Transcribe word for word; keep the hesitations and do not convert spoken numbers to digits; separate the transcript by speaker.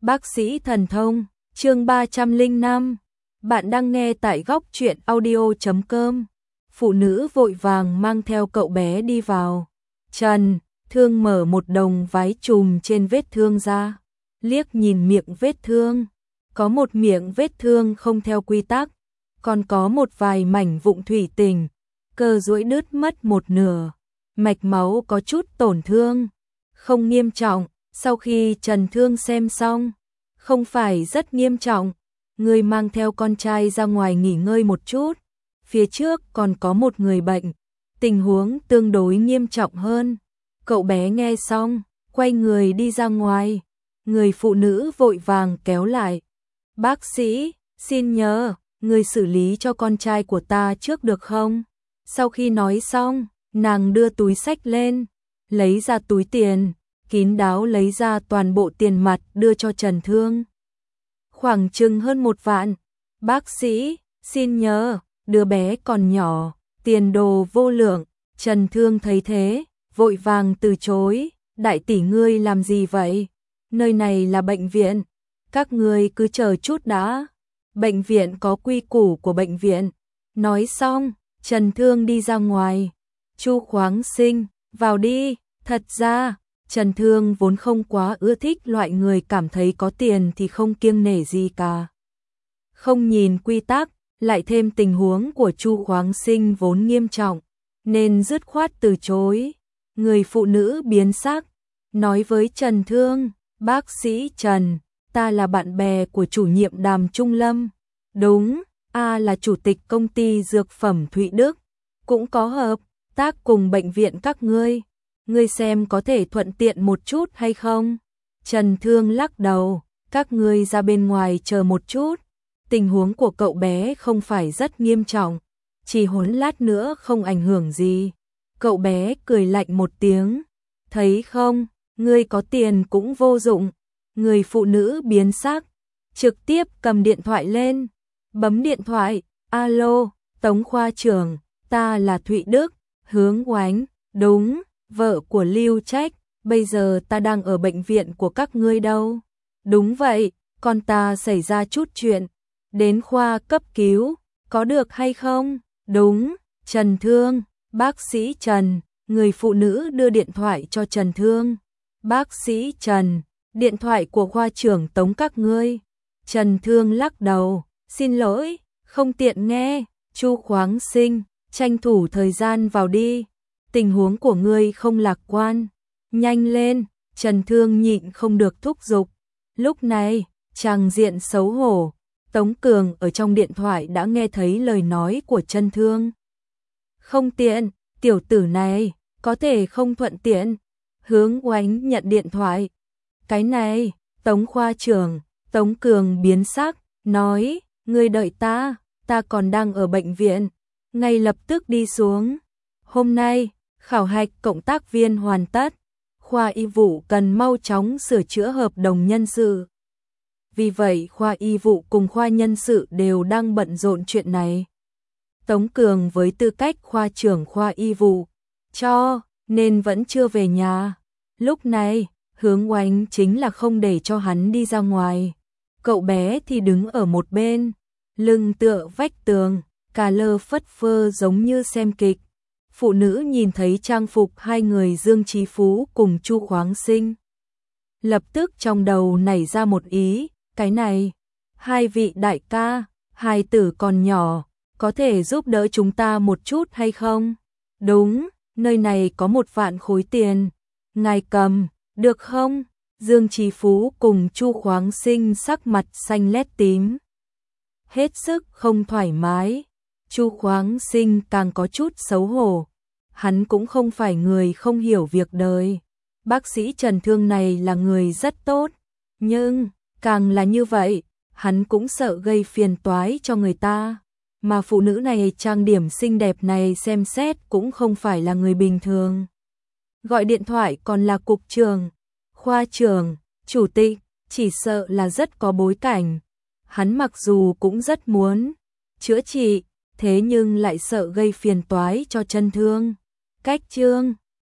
Speaker 1: Bác sĩ thần thông, chương ba trăm lẻ năm. Bạn đang nghe tại góc truyện audio chấm com. Phụ nữ vội vàng mang theo cậu bé đi vào. Trần Thương mở một đồng váy chùm trên vết thương ra, liếc nhìn miệng vết thương. Có một miệng vết thương không theo quy tắc, còn có một vài mảnh vụn thủy tinh, cơ duỗi đứt mất một nửa, mạch máu có chút tổn thương, không nghiêm trọng. Sau khi Trần Thương xem xong, không phải rất nghiêm trọng, người mang theo con trai ra ngoài nghỉ ngơi một chút, phía trước còn có một người bệnh, tình huống tương đối nghiêm trọng hơn. Cậu bé nghe xong, quay người đi ra ngoài, người phụ nữ vội vàng kéo lại. Bác sĩ, xin nhờ, người xử lý cho con trai của ta trước được không? Sau khi nói xong, nàng đưa túi xách lên, lấy ra túi tiền, kín đáo lấy ra toàn bộ tiền mặt đưa cho Trần Thương. Khoảng chừng hơn một vạn. Bác sĩ, xin nhờ, đứa bé còn nhỏ, tiền đồ vô lượng. Trần Thương thấy thế, vội vàng từ chối. Đại tỷ ngươi làm gì vậy? Nơi này là bệnh viện, các ngươi cứ chờ chút đã. Bệnh viện có quy củ của bệnh viện. Nói xong, Trần Thương đi ra ngoài. Chu Khoáng Sinh, vào đi. Thật ra, Trần Thương vốn không quá ưa thích loại người cảm thấy có tiền thì không kiêng nể gì cả. Không nhìn quy tắc, lại thêm tình huống của Chu Khoáng Sinh vốn nghiêm trọng, nên dứt khoát từ chối. Người phụ nữ biến sắc, nói với Trần Thương, bác sĩ Trần, ta là bạn bè của chủ nhiệm Đàm Trung Lâm. Đúng, A là chủ tịch công ty dược phẩm Thụy Đức, cũng có hợp tác cùng bệnh viện các ngươi. Ngươi xem có thể thuận tiện một chút hay không? Trần Thương lắc đầu, các ngươi ra bên ngoài chờ một chút. Tình huống của cậu bé không phải rất nghiêm trọng, chỉ hỗn lát nữa không ảnh hưởng gì. Cậu bé cười lạnh một tiếng, thấy không, ngươi có tiền cũng vô dụng. Người phụ nữ biến sắc, trực tiếp cầm điện thoại lên, bấm điện thoại, alo, Tống khoa trưởng, ta là Thụy Đức, Hướng Oánh, đúng. Vợ của Lưu Trách, bây giờ ta đang ở bệnh viện của các ngươi đâu? Đúng vậy, con ta xảy ra chút chuyện, đến khoa cấp cứu, có được hay không? Đúng, Trần Thương, bác sĩ Trần, người phụ nữ đưa điện thoại cho Trần Thương. Bác sĩ Trần, điện thoại của khoa trưởng Tống các ngươi. Trần Thương lắc đầu, xin lỗi, không tiện nghe. Chu Khoáng Sinh, tranh thủ thời gian vào đi. Tình huống của ngươi không lạc quan, nhanh lên. Trần Thương nhịn không được thúc giục. Lúc này, tràng diện xấu hổ, Tống Cường ở trong điện thoại đã nghe thấy lời nói của Trần Thương. Không tiện, tiểu tử này, có thể không thuận tiện. Hướng Oánh nhận điện thoại. Cái này, Tống khoa trưởng, Tống Cường biến sắc, nói, ngươi đợi ta, ta còn đang ở bệnh viện, ngay lập tức đi xuống. Hôm nay, khảo hạch cộng tác viên hoàn tất, khoa y vụ cần mau chóng sửa chữa hợp đồng nhân sự. Vì vậy khoa y vụ cùng khoa nhân sự đều đang bận rộn chuyện này. Tống Cường với tư cách khoa trưởng khoa y vụ, cho nên vẫn chưa về nhà. Lúc này, Hướng Oánh chính là không để cho hắn đi ra ngoài. Cậu bé thì đứng ở một bên, lưng tựa vách tường, cà lơ phất phơ giống như xem kịch. Phụ nữ nhìn thấy trang phục hai người Dương Chí Phú cùng Chu Khoáng Sinh, lập tức trong đầu nảy ra một ý, cái này, hai vị đại ca, hai tử còn nhỏ, có thể giúp đỡ chúng ta một chút hay không? Đúng, nơi này có một vạn khối tiền, ngài cầm, được không? Dương Chí Phú cùng Chu Khoáng Sinh sắc mặt xanh lét tím, hết sức không thoải mái. Chu Khoáng Sinh càng có chút xấu hổ. Hắn cũng không phải người không hiểu việc đời. Bác sĩ Trần Thương này là người rất tốt, nhưng càng là như vậy, hắn cũng sợ gây phiền toái cho người ta. Mà phụ nữ này trang điểm xinh đẹp này xem xét cũng không phải là người bình thường. Gọi điện thoại còn là cục trưởng, khoa trưởng, chủ tịch, chỉ sợ là rất có bối cảnh. Hắn mặc dù cũng rất muốn chữa trị, thế nhưng lại sợ gây phiền toái cho Trần Thương. Cách chương